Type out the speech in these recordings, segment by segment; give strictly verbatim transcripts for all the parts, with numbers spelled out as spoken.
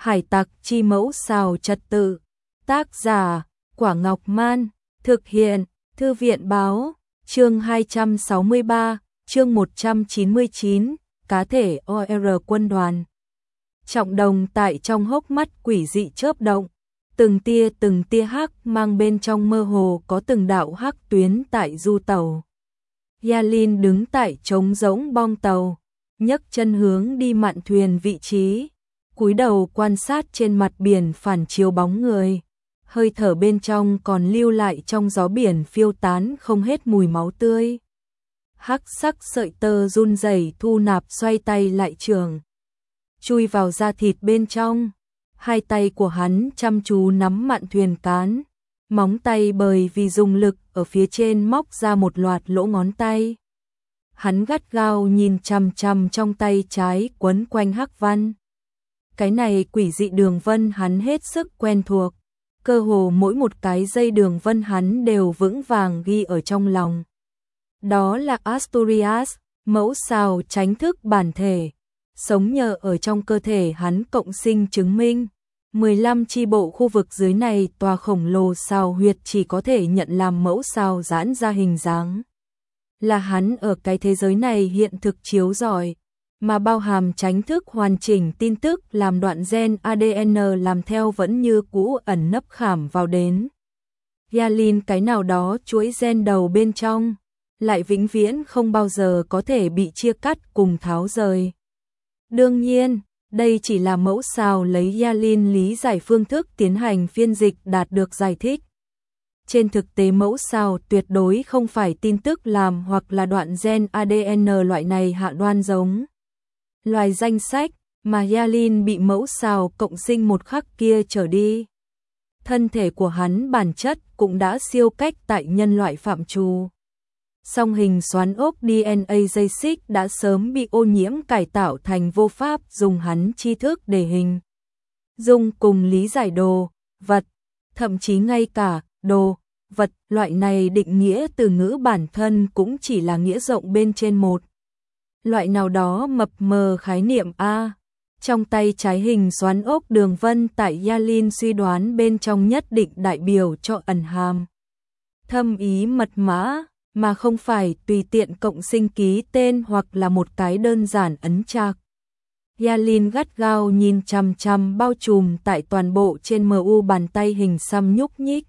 Hải tặc chi mẫu xào trật tự. Tác giả, Quả Ngọc Man. Thực hiện, Thư viện Báo. Chương hai trăm sáu mươi ba, chương một trăm chín mươi chín, cá thể o rờ quân đoàn. Trọng đồng tại trong hốc mắt quỷ dị chớp động, từng tia từng tia hắc mang bên trong mơ hồ có từng đạo hắc tuyến tại du tàu. Yalin đứng tại trống rỗng bong tàu, nhấc chân hướng đi mạn thuyền vị trí, cúi đầu quan sát trên mặt biển phản chiếu bóng người, hơi thở bên trong còn lưu lại trong gió biển phiêu tán không hết mùi máu tươi. Hắc sắc sợi tơ run rẩy thu nạp xoay tay lại trường, chui vào da thịt bên trong. Hai tay của hắn chăm chú nắm mạn thuyền cán, móng tay bởi vì dùng lực ở phía trên móc ra một loạt lỗ ngón tay. Hắn gắt gao nhìn chằm chằm trong tay trái quấn quanh hắc văn. Cái này quỷ dị đường vân hắn hết sức quen thuộc, cơ hồ mỗi một cái dây đường vân hắn đều vững vàng ghi ở trong lòng. Đó là Asturias, mẫu sao tránh thức bản thể, sống nhờ ở trong cơ thể hắn cộng sinh chứng minh. mười lăm chi bộ khu vực dưới này tòa khổng lồ sao huyệt chỉ có thể nhận làm mẫu sao giãn ra hình dáng. Là hắn ở cái thế giới này hiện thực chiếu rọi, mà bao hàm tránh thức hoàn chỉnh tin tức làm đoạn gen a đê en làm theo vẫn như cũ ẩn nấp khảm vào đến. Yalin cái nào đó chuỗi gen đầu bên trong, lại vĩnh viễn không bao giờ có thể bị chia cắt cùng tháo rời. Đương nhiên, đây chỉ là mẫu sao lấy Yalin lý giải phương thức tiến hành phiên dịch đạt được giải thích. Trên thực tế mẫu sao tuyệt đối không phải tin tức làm hoặc là đoạn gen a đê en loại này hạ đoan giống loài danh sách, mà Yalin bị mẫu sao cộng sinh một khắc kia trở đi. Thân thể của hắn bản chất cũng đã siêu cách tại nhân loại phạm trù. Song hình xoắn ốc đê en a dây xích đã sớm bị ô nhiễm cải tạo thành vô pháp dùng hắn tri thức để hình dung cùng lý giải đồ, vật, thậm chí ngay cả đồ, vật loại này định nghĩa từ ngữ bản thân cũng chỉ là nghĩa rộng bên trên một loại nào đó mập mờ khái niệm A. Trong tay trái hình xoắn ốc đường vân tại Yalin suy đoán bên trong nhất định đại biểu cho ẩn hàm thâm ý mật mã, mà không phải tùy tiện cộng sinh ký tên hoặc là một cái đơn giản ấn trạc. Yalin gắt gao nhìn chằm chằm bao trùm tại toàn bộ trên em u bàn tay hình xăm nhúc nhích.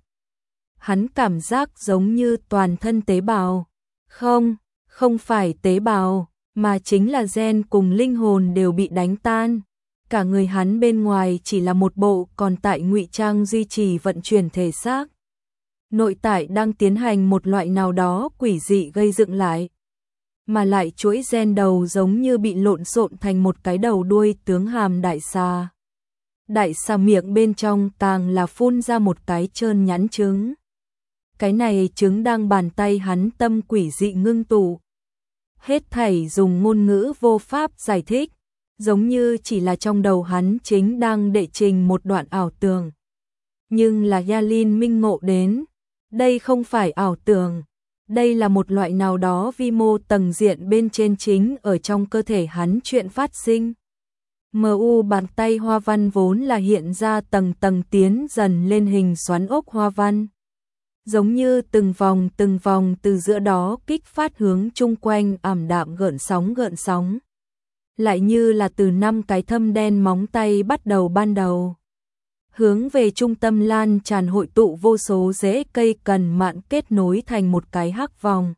Hắn cảm giác giống như toàn thân tế bào. Không, không phải tế bào, mà chính là gen cùng linh hồn đều bị đánh tan. Cả người hắn bên ngoài chỉ là một bộ còn tại ngụy trang duy trì vận chuyển thể xác. Nội tại đang tiến hành một loại nào đó quỷ dị gây dựng lại. Mà lại chuỗi gen đầu giống như bị lộn xộn thành một cái đầu đuôi tướng hàm đại xà. Đại xà miệng bên trong càng là phun ra một cái trơn nhẵn trứng. Cái này trứng đang bàn tay hắn tâm quỷ dị ngưng tụ. Hết thảy dùng ngôn ngữ vô pháp giải thích, giống như chỉ là trong đầu hắn chính đang đệ trình một đoạn ảo tưởng. Nhưng là Yalin minh ngộ đến, đây không phải ảo tưởng, đây là một loại nào đó vi mô tầng diện bên trên chính ở trong cơ thể hắn chuyện phát sinh. em u bàn tay hoa văn vốn là hiện ra tầng tầng tiến dần lên hình xoắn ốc hoa văn. Giống như từng vòng từng vòng từ giữa đó kích phát hướng chung quanh ảm đạm gợn sóng gợn sóng. Lại như là từ năm cái thâm đen móng tay bắt đầu ban đầu. Hướng về trung tâm lan tràn hội tụ vô số rễ cây cần mạn kết nối thành một cái hắc vòng.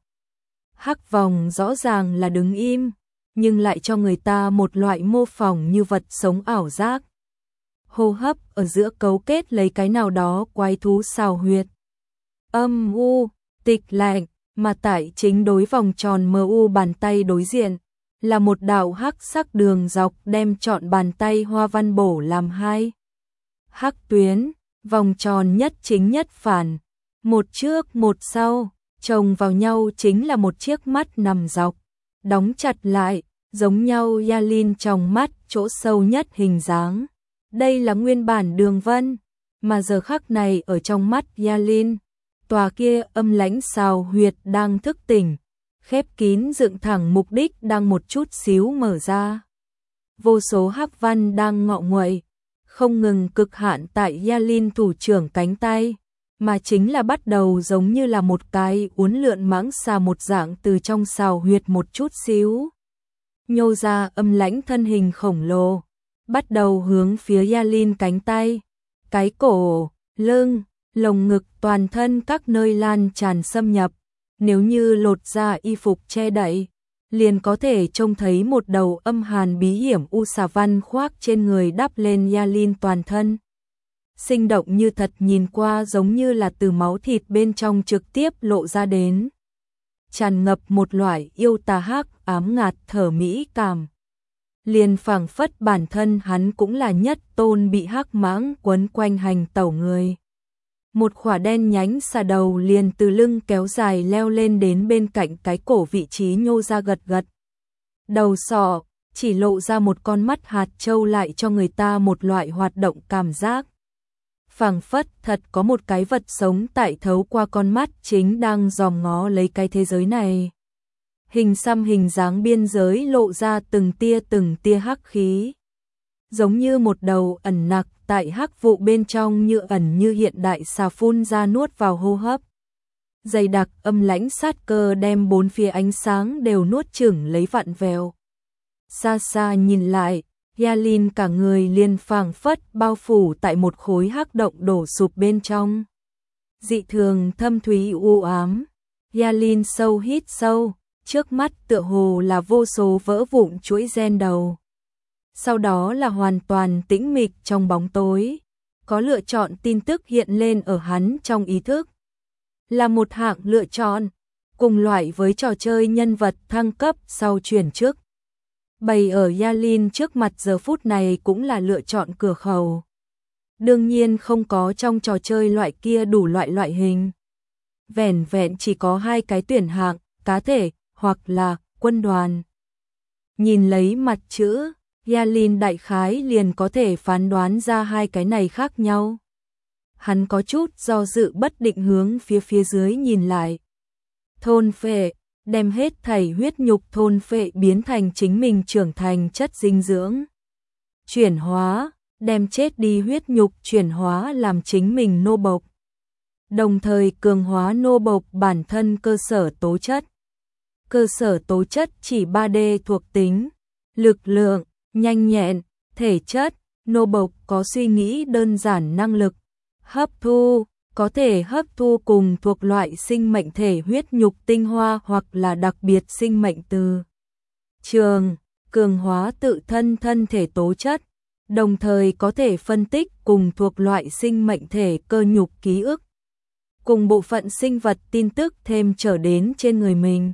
Hắc vòng rõ ràng là đứng im, nhưng lại cho người ta một loại mô phỏng như vật sống ảo giác. Hô hấp ở giữa cấu kết lấy cái nào đó quái thú xào huyệt. Âm u, tịch lạnh, mà tại chính đối vòng tròn em u bàn tay đối diện, là một đạo hắc sắc đường dọc đem trọn bàn tay hoa văn bổ làm hai. Hắc tuyến, vòng tròn nhất chính nhất phản, một trước một sau, chồng vào nhau chính là một chiếc mắt nằm dọc, đóng chặt lại, giống nhau Yalin trong mắt chỗ sâu nhất hình dáng. Đây là nguyên bản đường vân, mà giờ khắc này ở trong mắt Yalin, tòa kia âm lãnh xào huyệt đang thức tỉnh, khép kín dựng thẳng mục đích đang một chút xíu mở ra. Vô số hắc văn đang ngọ nguậy, không ngừng cực hạn tại Yalin thủ trưởng cánh tay, mà chính là bắt đầu giống như là một cái uốn lượn mãng xà một dạng từ trong sào huyệt một chút xíu. Nhô ra âm lãnh thân hình khổng lồ, bắt đầu hướng phía Yalin cánh tay, cái cổ, lưng, lồng ngực toàn thân các nơi lan tràn xâm nhập. Nếu như lột ra y phục che đậy, liền có thể trông thấy một đầu âm hàn bí hiểm u xà văn khoác trên người đắp lên Yalin toàn thân. Sinh động như thật, nhìn qua giống như là từ máu thịt bên trong trực tiếp lộ ra đến. Tràn ngập một loại yêu tà hắc ám ngạt thở mỹ cảm. Liền phảng phất bản thân hắn cũng là nhất tôn bị hắc mãng quấn quanh hành tẩu người. Một khỏa đen nhánh xà đầu liền từ lưng kéo dài leo lên đến bên cạnh cái cổ vị trí nhô ra gật gật. Đầu sọ, chỉ lộ ra một con mắt hạt châu lại cho người ta một loại hoạt động cảm giác. Phảng phất thật có một cái vật sống tại thấu qua con mắt chính đang dòm ngó lấy cái thế giới này. Hình xăm hình dáng biên giới lộ ra từng tia từng tia hắc khí. Giống như một đầu ẩn nặc tại hắc vụ bên trong, như ẩn như hiện đại xà phun ra nuốt vào hô hấp. Dày đặc âm lãnh sát cơ đem bốn phía ánh sáng đều nuốt chửng lấy vặn vẹo. Xa xa nhìn lại, Yalin cả người liền phảng phất bao phủ tại một khối hắc động đổ sụp bên trong. Dị thường thâm thúy u ám. Yalin sâu hít sâu, trước mắt tựa hồ là vô số vỡ vụn chuỗi gen đầu. Sau đó là hoàn toàn tĩnh mịch trong bóng tối. Có lựa chọn tin tức hiện lên ở hắn trong ý thức. Là một hạng lựa chọn, cùng loại với trò chơi nhân vật thăng cấp sau chuyển chức. Bày ở Yalin trước mặt giờ phút này cũng là lựa chọn cửa khẩu. Đương nhiên không có trong trò chơi loại kia đủ loại loại hình. Vẻn vẹn chỉ có hai cái tuyển hạng, cá thể, hoặc là quân đoàn. Nhìn lấy mặt chữ, Yalin đại khái liền có thể phán đoán ra hai cái này khác nhau. Hắn có chút do dự bất định hướng phía phía dưới nhìn lại. Thôn phệ, đem hết thảy huyết nhục thôn phệ biến thành chính mình trưởng thành chất dinh dưỡng. Chuyển hóa, đem chết đi huyết nhục chuyển hóa làm chính mình nô bộc. Đồng thời cường hóa nô bộc bản thân cơ sở tố chất. Cơ sở tố chất chỉ ba D thuộc tính, lực lượng, nhanh nhẹn, thể chất, nô bộc có suy nghĩ đơn giản, năng lực, hấp thu, có thể hấp thu cùng thuộc loại sinh mệnh thể huyết nhục tinh hoa hoặc là đặc biệt sinh mệnh từ trường, cường hóa tự thân thân thể tố chất, đồng thời có thể phân tích cùng thuộc loại sinh mệnh thể cơ nhục ký ức, cùng bộ phận sinh vật tin tức thêm trở đến trên người mình.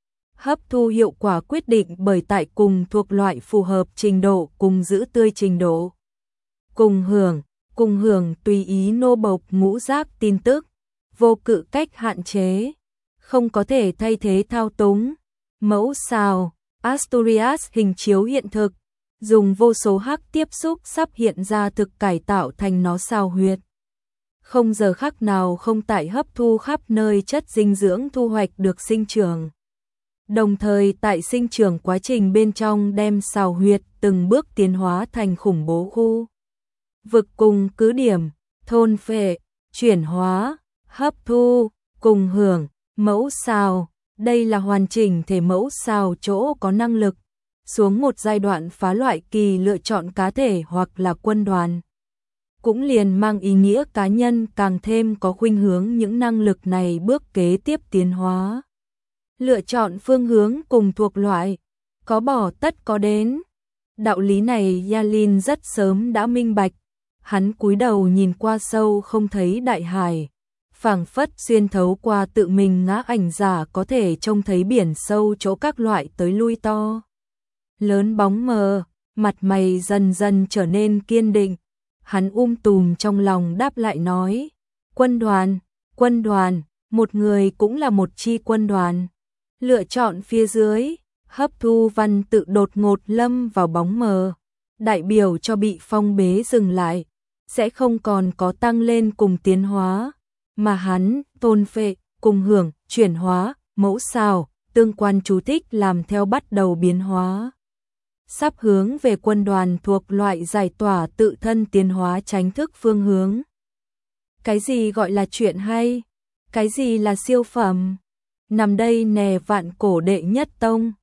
Hấp thu hiệu quả quyết định bởi tại cùng thuộc loại phù hợp trình độ cùng giữ tươi trình độ. Cùng hưởng, cùng hưởng tùy ý nô bộc ngũ giác tin tức, vô cự cách hạn chế, không có thể thay thế thao túng. Mẫu sao, Asturias hình chiếu hiện thực, dùng vô số hắc tiếp xúc sắp hiện ra thực cải tạo thành nó sao huyệt. Không giờ khắc nào không tại hấp thu khắp nơi chất dinh dưỡng thu hoạch được sinh trưởng. Đồng thời tại sinh trưởng quá trình bên trong đem sào huyệt từng bước tiến hóa thành khủng bố khu vực cùng cứ điểm, thôn phệ, chuyển hóa, hấp thu, cùng hưởng, mẫu sao. Đây là hoàn chỉnh thể mẫu sao chỗ có năng lực xuống một giai đoạn phá loại kỳ lựa chọn cá thể hoặc là quân đoàn. Cũng liền mang ý nghĩa cá nhân càng thêm có khuynh hướng những năng lực này bước kế tiếp tiến hóa. Lựa chọn phương hướng cùng thuộc loại, có bỏ tất có đến. Đạo lý này Yalin rất sớm đã minh bạch. Hắn cúi đầu nhìn qua sâu không thấy đại hải, phảng phất xuyên thấu qua tự mình ngã ảnh giả có thể trông thấy biển sâu chỗ các loại tới lui to. Lớn bóng mờ, mặt mày dần dần trở nên kiên định. Hắn um tùm trong lòng đáp lại nói, quân đoàn, quân đoàn, một người cũng là một chi quân đoàn. Lựa chọn phía dưới, hấp thu văn tự đột ngột lâm vào bóng mờ, đại biểu cho bị phong bế dừng lại, sẽ không còn có tăng lên cùng tiến hóa, mà hắn, tôn phệ, cùng hưởng, chuyển hóa, mẫu sao, tương quan chú thích làm theo bắt đầu biến hóa. sắp hướng về quân đoàn thuộc loại giải tỏa tự thân tiến hóa tránh thức phương hướng. Cái gì gọi là chuyện hay? Cái gì là siêu phẩm? Nằm đây nè vạn cổ đệ nhất tông.